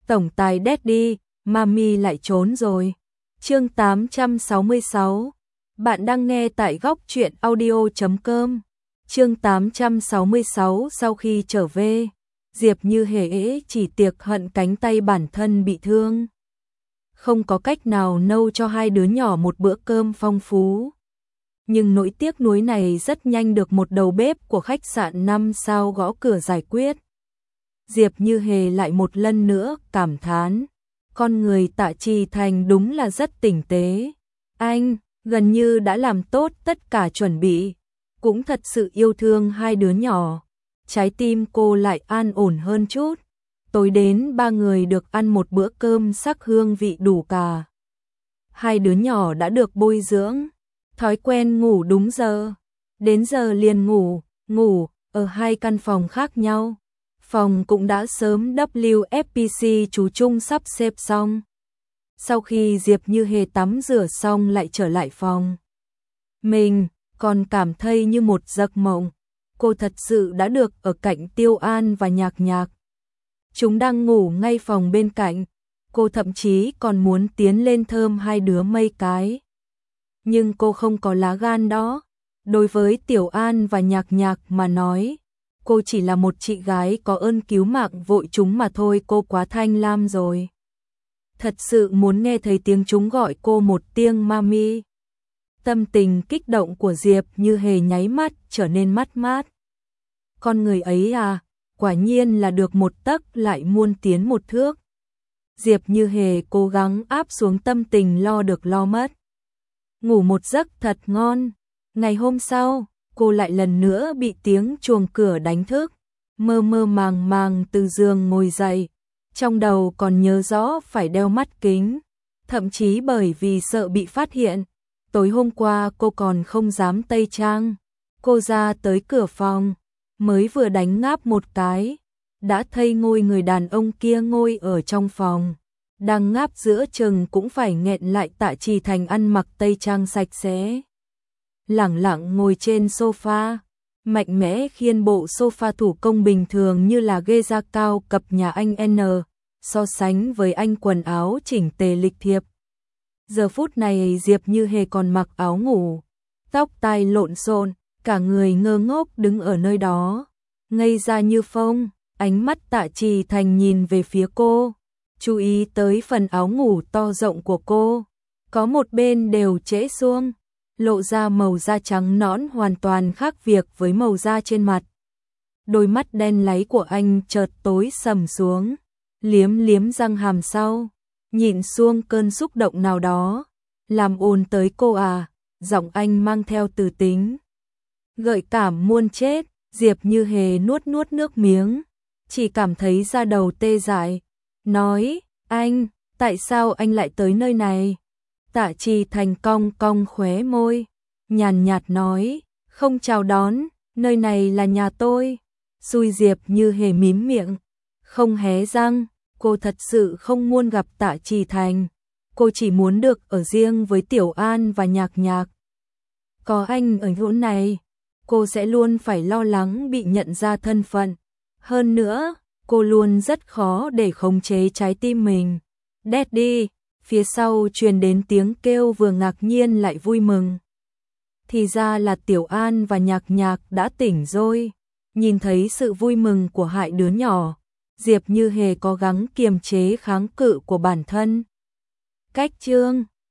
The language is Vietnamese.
Tổng tài Daddy, Mami lại trốn rồi. Chương 866. Bạn đang nghe tại góc truyện audio.com. Chương 866. Sau khi trở về, Diệp Như Hề chỉ tiệc hận cánh tay bản thân bị thương. Không có cách nào nấu cho hai đứa nhỏ một bữa cơm phong phú. Nhưng nỗi tiếc nuối này rất nhanh được một đầu bếp của khách sạn 5 sao gõ cửa giải quyết. Diệp Như Hề lại một lần nữa cảm thán, con người Tạ Trì Thành đúng là rất tinh tế. Anh gần như đã làm tốt tất cả chuẩn bị, cũng thật sự yêu thương hai đứa nhỏ. Trái tim cô lại an ổn hơn chút. Tối đến ba người được ăn một bữa cơm sắc hương vị đủ cả. Hai đứa nhỏ đã được bồi dưỡng, thói quen ngủ đúng giờ, đến giờ liền ngủ ở hai căn phòng khác nhau. Phòng cũng đã sớm WFPC chú Trung sắp xếp xong. Sau khi Diệp Như Hề tắm rửa xong lại trở lại phòng mình, còn cảm thấy như một giấc mộng. Cô thật sự đã được ở cạnh Tiêu An và Nhạc Nhạc. Chúng đang ngủ ngay phòng bên cạnh. Cô thậm chí còn muốn tiến lên thơm hai đứa mấy cái. Nhưng cô không có lá gan đó. Đối với Tiểu An và Nhạc Nhạc mà nói, cô chỉ là một chị gái có ơn cứu mạng vội chúng mà thôi. Cô quá thanh lam rồi. Thật sự muốn nghe thấy tiếng chúng gọi cô một tiếng mami. Tâm tình kích động của Diệp Như Hề nháy mắt trở nên mát mát. Con người ấy à, quả nhiên là được một tấc lại muôn tiến một thước. Diệp Như Hề cố gắng áp xuống tâm tình lo được lo mất. Ngủ một giấc thật ngon. Ngày hôm sau, cô lại lần nữa bị tiếng chuông cửa đánh thức. Mơ mơ màng màng từ giường ngồi dậy. Trong đầu còn nhớ rõ phải đeo mắt kính. Thậm chí bởi vì sợ bị phát hiện, tối hôm qua cô còn không dám tây trang. Cô ra tới cửa phòng, mới vừa đánh ngáp một cái, đã thấy ngôi người đàn ông kia ngồi ở trong phòng. Đang ngáp giữa chừng cũng phải nghẹn lại. Tạ Trì Thành ăn mặc tây trang sạch sẽ, lẳng lặng ngồi trên sofa, mạnh mẽ khiêng bộ sofa thủ công bình thường như là ghê da cao cấp nhà anh N, so sánh với anh quần áo chỉnh tề lịch thiệp. Giờ phút này Diệp Như Hề còn mặc áo ngủ, tóc tai lộn xộn, cả người ngơ ngốc đứng ở nơi đó, ngây ra như phông. Ánh mắt Tạ Trì Thành nhìn về phía cô, chú ý tới phần áo ngủ to rộng của cô, có một bên đều trễ xuông, lộ ra màu da trắng nõn hoàn toàn khác biệt với màu da trên mặt. Đôi mắt đen láy của anh chợt tối sầm xuống, liếm liếm răng hàm sau, nhịn xuống cơn xúc động nào đó. Làm ồn tới cô à, giọng anh mang theo từ tính gợi cảm muôn chết. Diệp Như Hề nuốt nuốt nước miếng, chỉ cảm thấy da đầu tê dại, nói, anh, tại sao anh lại tới nơi này? Tạ Trì Thành cong cong khóe môi, nhàn nhạt nói, không chào đón, nơi này là nhà tôi. Xui. Diệp Như Hề mím miệng, không hé răng. Cô thật sự không muốn gặp Tạ Trì Thành. Cô chỉ muốn được ở riêng với Tiểu An và Nhạc Nhạc. Có anh ở chỗ này, cô sẽ luôn phải lo lắng bị nhận ra thân phận. Hơn nữa, cô luôn rất khó để khống chế trái tim mình. Daddy, phía sau truyền đến tiếng kêu vừa ngạc nhiên lại vui mừng. Thì ra là Tiểu An và Nhạc Nhạc đã tỉnh rồi. Nhìn thấy sự vui mừng của hai đứa nhỏ, Diệp Như Hề cố gắng kiềm chế kháng cự của bản thân. Cách chương